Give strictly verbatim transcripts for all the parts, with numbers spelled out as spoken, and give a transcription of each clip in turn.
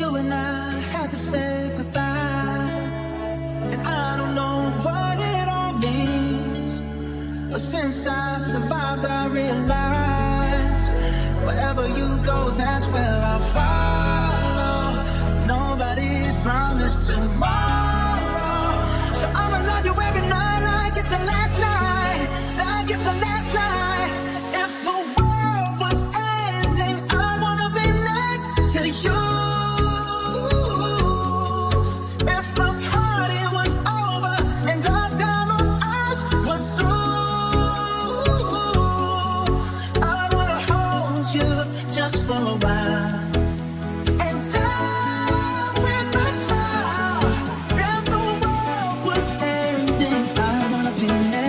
you and I had to say goodbye. And I don't know what it all means, but since I survived I realized wherever you go, that's where I'll follow. Nobody's promised tomorrow, so I'ma love you every night like it's the last night, like it's the last night. If the world was ending, I wanna be next to you. If the party was over and our time on earth was through, I wanna hold you just for a while and die with a smile. If the world was ending, I wanna be next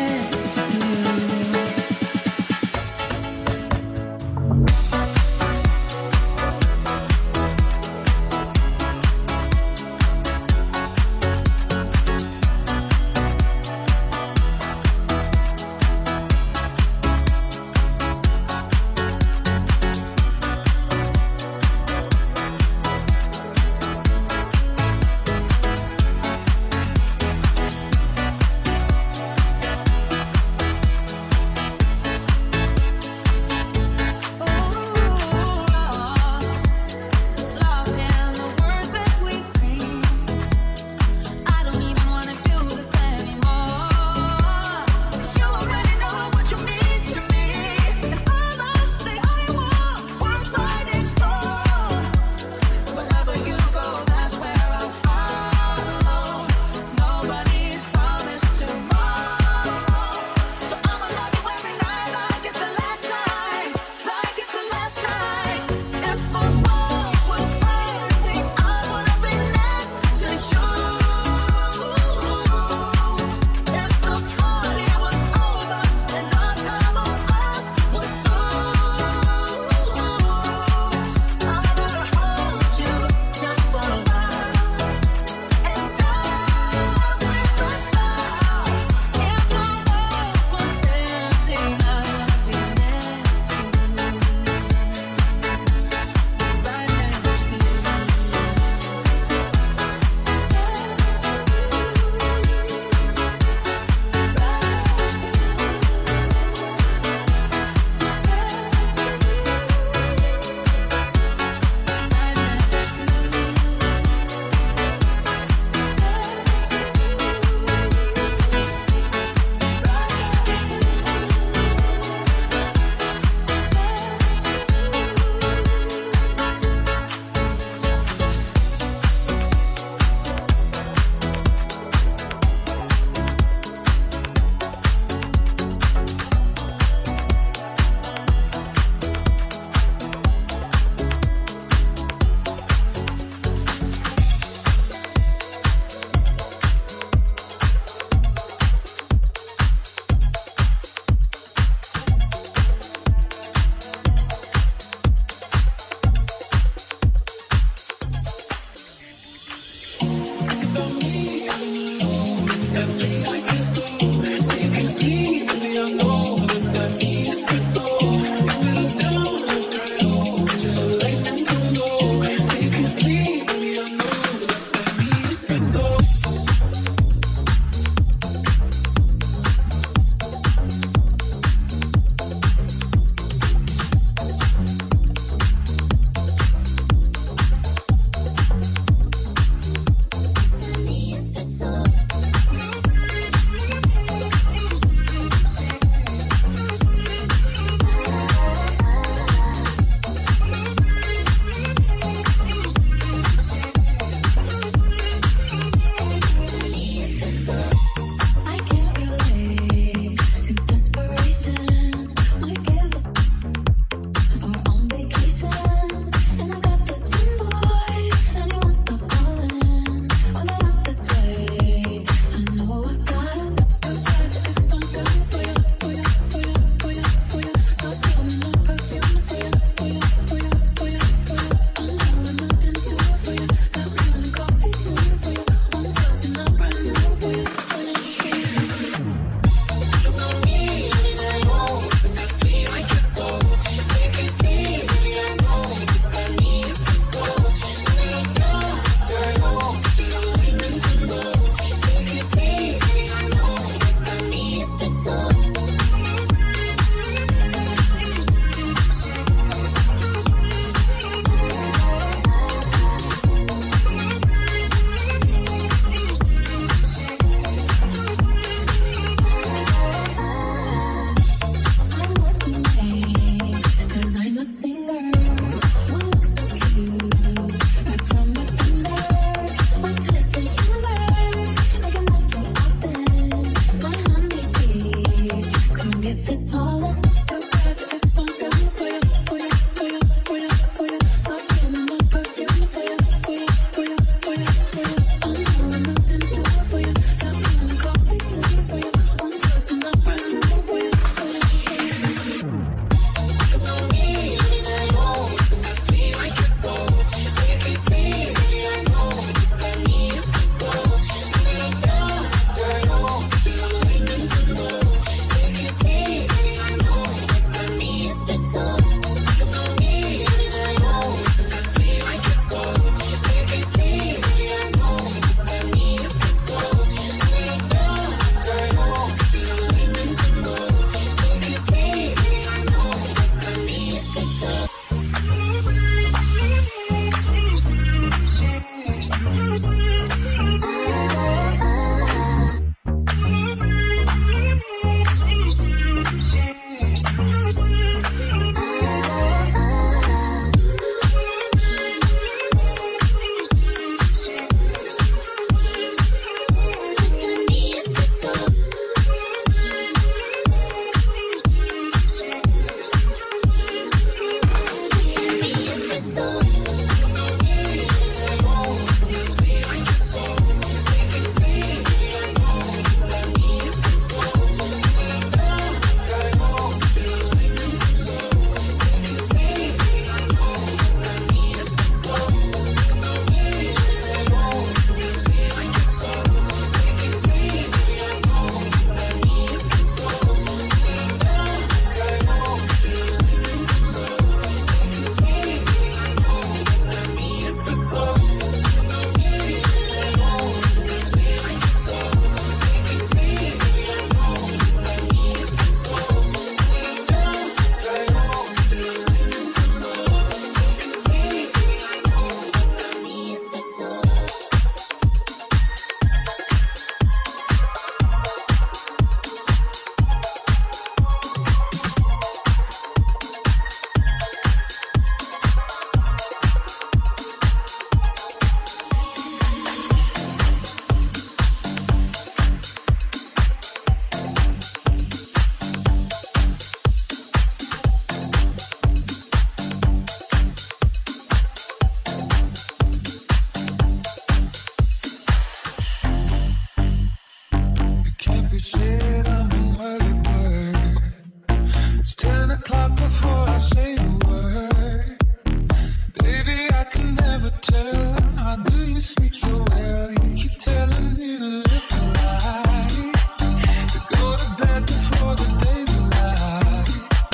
shit, I'm an early bird. It's ten o'clock before I say a word. Baby, I can never tell. How do you sleep so well? You keep telling me to live right, to go to bed before the day's light.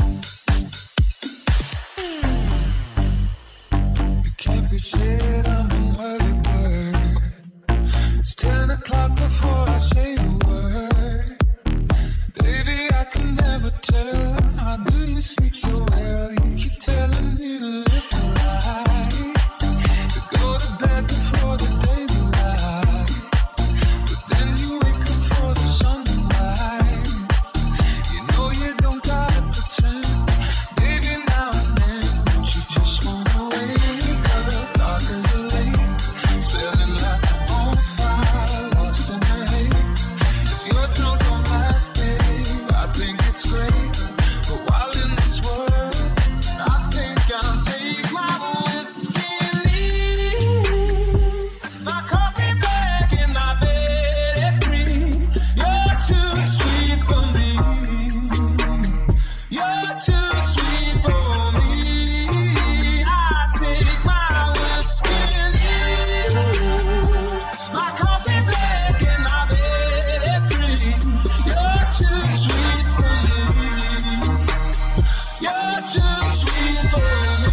It can't be shit, I'm an early bird. It's ten o'clock before I say a word. Baby, I can never tell. How do you sleep so well? You keep telling me to live right, to go to bed before the day's light. But then you wake up for the sunrise. You know you don't gotta pretend. Baby, now and then, don't you just wanna wake up? Dark as the lake, spilling like a bonfire, lost in the haze. If you're drunk on life, babe, I think it's great. But while in this world, I think I'll take my whiskey and leave my coffee black in my bed green. You're too sweet for me. You're too sweet for me. I take my whiskey and leave my coffee black in my bed green. You're too sweet for me. You're too sweet for me.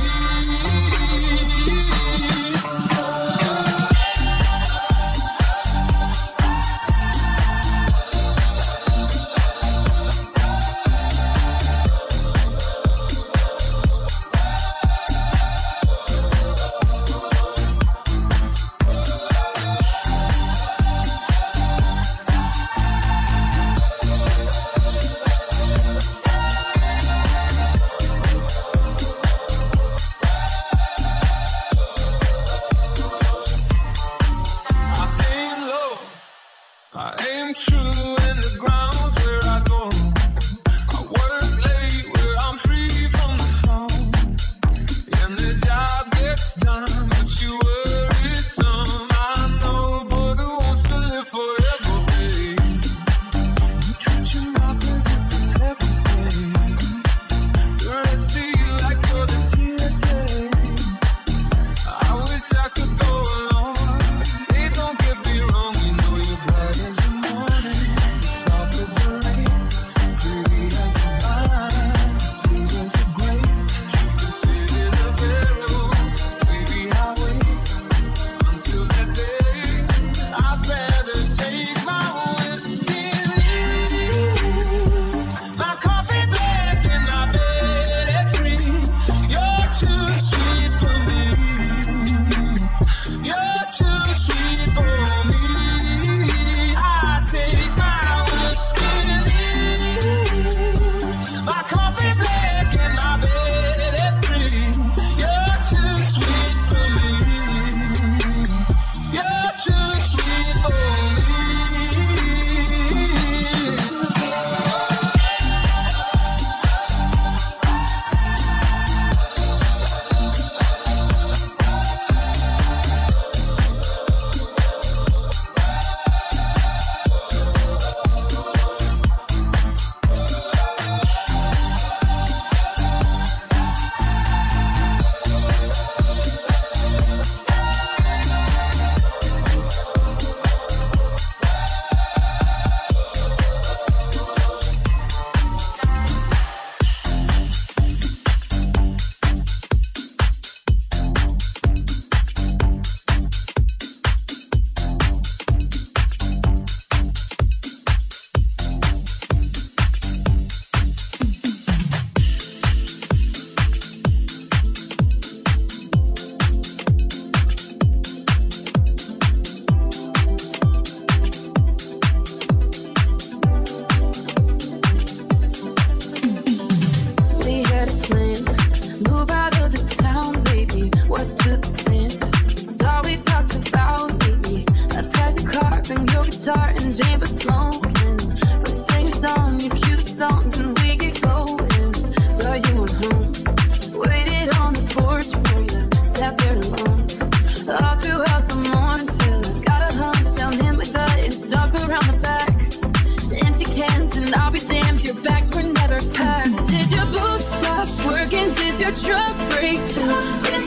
I aim low, I aim true in the grounds where I go. I work late where I'm free from the phone. And the job gets done, but you worry some. I know, but who wants to live forever, babe? You treat your mouth as if it's heaven's gate. The rest of you like you're the T S A. I wish I could go along. Hey, don't get me wrong, you know you're bright as the morning, soft as the rain, pretty as the vine, sweet as the grape. You can sit in a barrel, baby, I wait.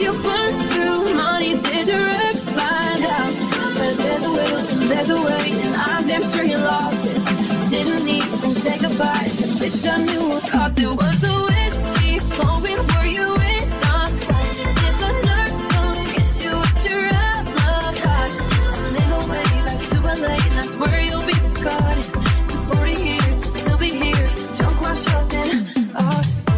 you burn through money? Did your ex find out? But there's a will and there's a way, and I'm damn sure you lost it. Didn't even say goodbye, just wish I knew what cost it. Was the whiskey flowing? Were you in a fight? Did the nurse come get you? What's your alibi? I'm in a way back to L A, and that's where you'll be forgotten. In forty years, you'll still be here, drunk, washed up in Austin.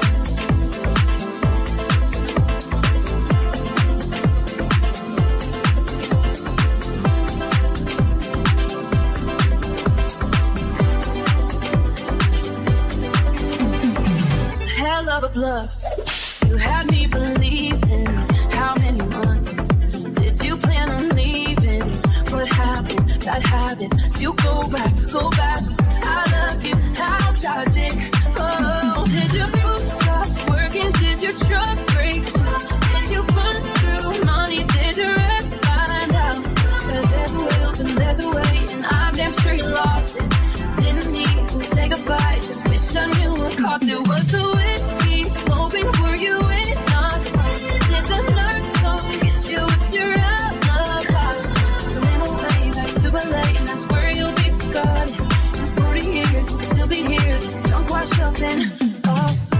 Hell of a bluff. You had me believing. How many months did you plan on leaving? What happened? Bad habits. Do you go back? Go back. I love you. How tragic. Oh, did your boots stop working? Did your truck break down? Did you burn through money? Did your ex find out? But there's a will and there's a way, and I'm damn sure you lost it. Didn't even say goodbye, just wish I knew what cost it. Was the whiskey flowing? Were you in a fight? Did the nurse come get you? What's your alibi? I'm a way back to L A, and that's where you'll be forgotten. In forty years, you'll still be here, drunk, washed up in Austin.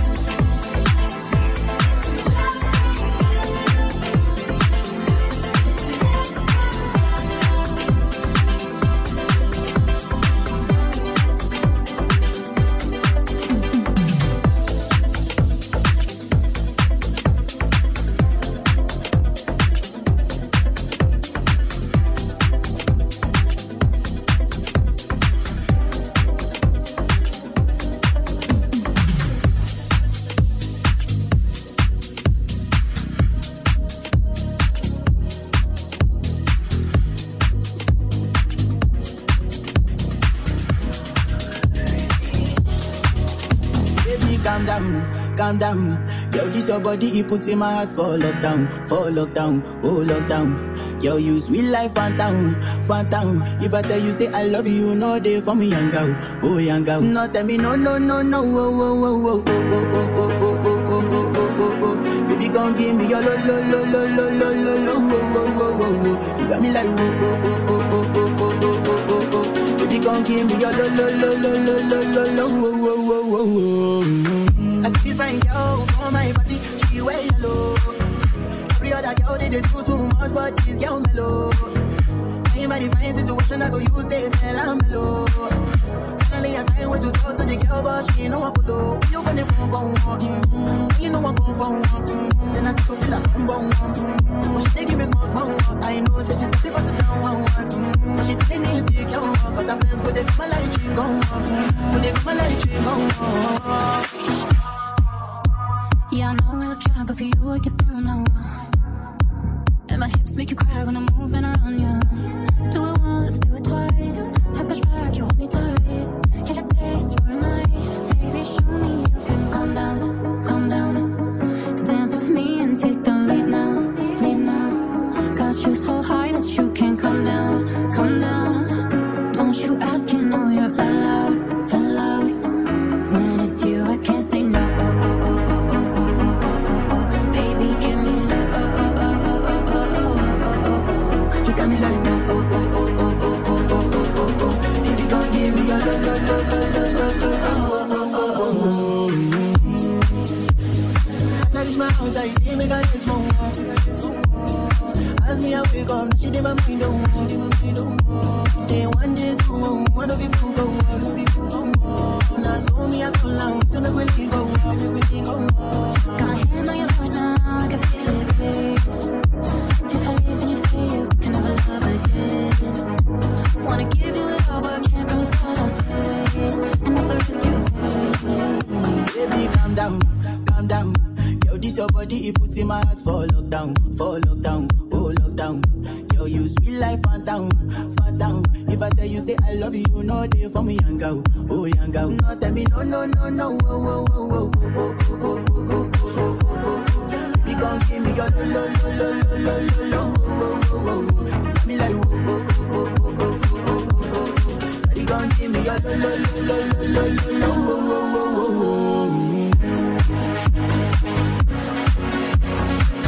Calm down, yo, this your body, it puts in my heart for lockdown, for lockdown, oh lockdown. Yo, you sweet life, phantom, phantom. If I tell you say I love you, you know they for me, young girl, oh young girl. No tell me no, no, no, no, oh, oh, oh, oh, oh, oh, oh, oh, oh, oh, oh, oh. Baby, gon' give me your lo, lo, lo, lo, lo, lo, lo, lo, oh, oh, oh, oh, oh. You got me like oh, oh, oh, oh, oh, oh, oh, oh, oh, oh. Baby, gon' give me your lo, lo, lo, lo, lo, lo, lo, lo, oh, oh, oh, oh, oh. I see this fine girl for my party, she wear yellow. Every other girl they, they do too much, but this girl mellow. I'm in a fine situation, I go use they tell I'm mellow. Finally I find way to talk to the girl, but she ain't no one follow. You gonna phone for one, mm-hmm. You know I'm going for one, mm-hmm. Then I still feel like I'm born one, mm-hmm. But she they give me small, small one. I know, say she's happy, but sit down one, one, mm-hmm. But she feeling insecure, cause her friends go, they come and like chewing gum, mm-hmm. They come and like chewing gum. Yeah, I know I look shy, but for you I get down now. And my hips make you cry when I'm moving around you. Do it once, do it twice. I push back, you hold me tight. Get a taste for a night. Baby, show me you can calm down, calm down. Dance with me and take the lead now, lead now. Got you so high that you can't come down, come down. Don't you ask, you know you're allowed, allowed. When it's you, I can't say no. My house, I see me got this more. As me I wake up, she did my mind don't walk. She did my mind don't walk. Then one day two, one of you fool go walk. Now so me I go long, so me will go walk, me will go walk. Got my hand on your heart now, I can feel it race. If I leave, then you say you can never love again. Wanna give you it all, but can't promise that I'll stay. And that's a risk you take. Baby, calm down, calm down. This your body, it puts in my heart for lockdown, for lockdown, oh lockdown. Yo, you sweet life, phantom, phantom. If I tell you say I love you, you know they for me, young girl, oh young girl. No tell me no, no, no, no, oh, oh, oh, oh, oh, oh, oh, oh, oh, oh, oh. Baby, gon' give me your lo, lo, lo, lo, lo, lo, lo, oh, oh, oh, oh. You got me like oh, oh, oh, oh, oh, oh, oh, oh. Baby, gon' give me your lo, lo, lo, lo, lo, lo, lo, oh, oh, oh, oh, oh.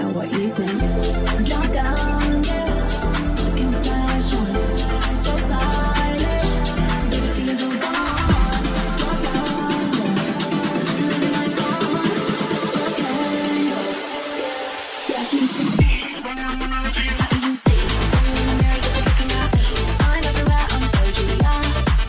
know what you think. Drop down, yeah, looking fashion, so stylish. Big tears are gone. Drop down, yeah, living like on. Okay, yeah, keep it. How do you stay? In the mirror, get the fucking out. I'm everywhere, I'm so Julia.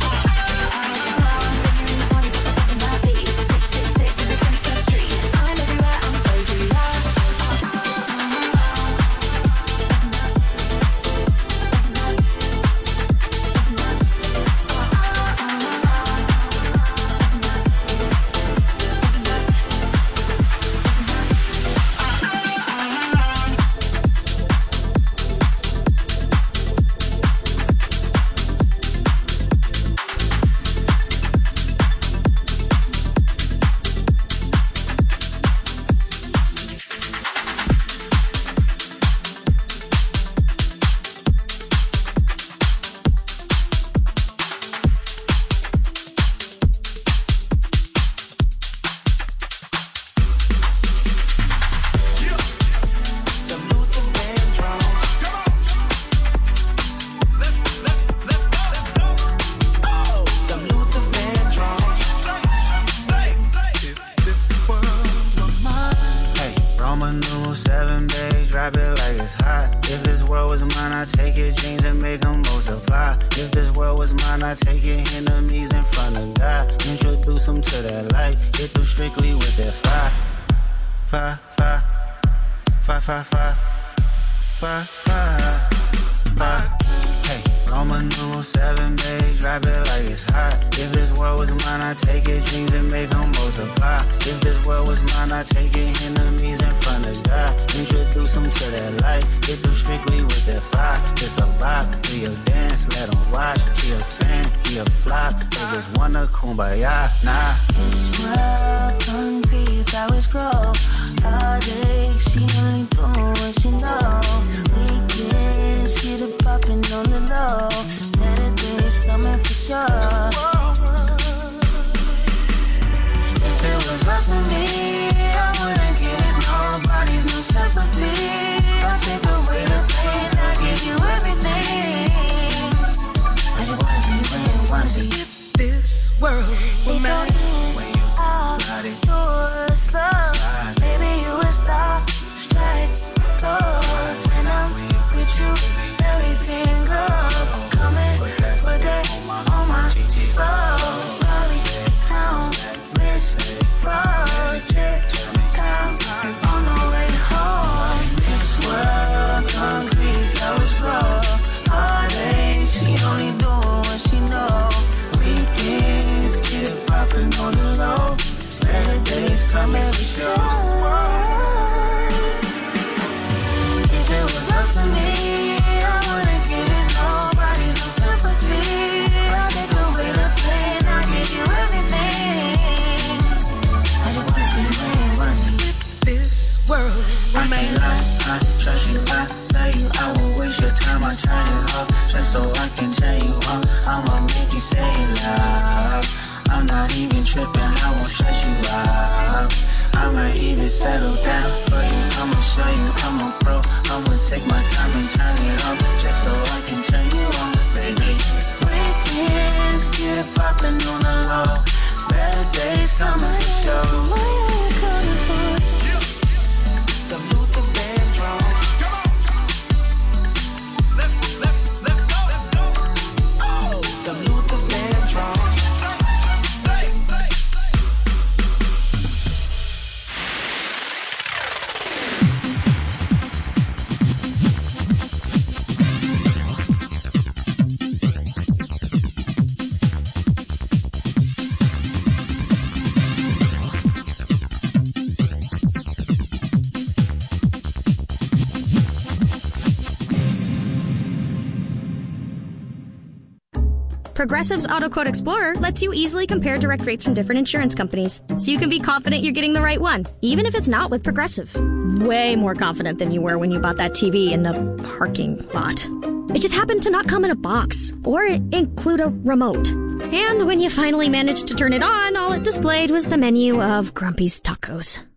Progressive's Auto Quote Explorer lets you easily compare direct rates from different insurance companies, so you can be confident you're getting the right one, even if it's not with Progressive. Way more confident than you were when you bought that T V in a parking lot. It just happened to not come in a box, or include a remote. And when you finally managed to turn it on, all it displayed was the menu of Grumpy's Tacos.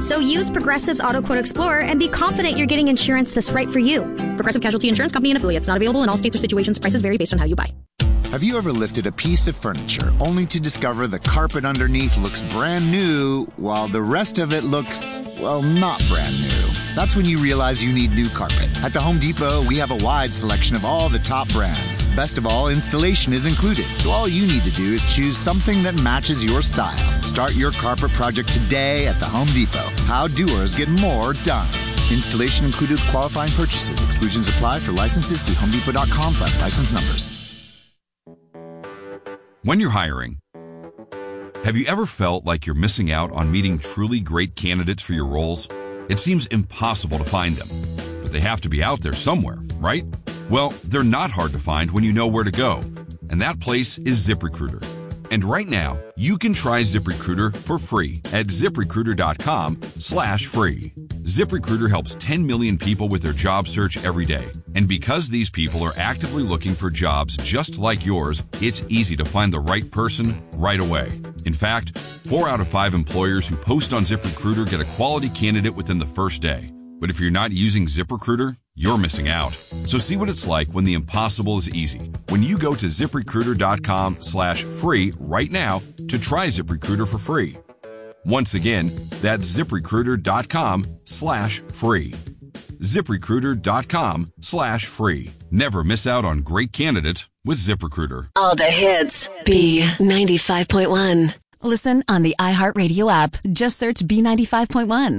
So use Progressive's Auto Quote Explorer and be confident you're getting insurance that's right for you. Progressive Casualty Insurance Company and Affiliates. Not available in all states or situations. Prices vary based on how you buy. Have you ever lifted a piece of furniture only to discover the carpet underneath looks brand new while the rest of it looks, well, not brand new? That's when you realize you need new carpet. At the Home Depot, we have a wide selection of all the top brands. Best of all, installation is included. So all you need to do is choose something that matches your style. Start your carpet project today at the Home Depot. How doers get more done. Installation included with qualifying purchases. Exclusions apply. For licenses, see home depot dot com slash license numbers. When you're hiring, have you ever felt like you're missing out on meeting truly great candidates for your roles? It seems impossible to find them, but they have to be out there somewhere, right? Well, they're not hard to find when you know where to go, and that place is ZipRecruiter. And right now, you can try ZipRecruiter for free at ZipRecruiter.com slash free. ZipRecruiter helps ten million people with their job search every day. And because these people are actively looking for jobs just like yours, it's easy to find the right person right away. In fact, four out of five employers who post on ZipRecruiter get a quality candidate within the first day. But if you're not using ZipRecruiter, you're missing out. So see what it's like when the impossible is easy. When you go to ZipRecruiter.com slash free right now to try ZipRecruiter for free. Once again, that's ZipRecruiter.com slash free. ZipRecruiter.com slash free. Never miss out on great candidates with ZipRecruiter. All the hits. B ninety-five point one. Listen on the iHeartRadio app. Just search B ninety-five point one.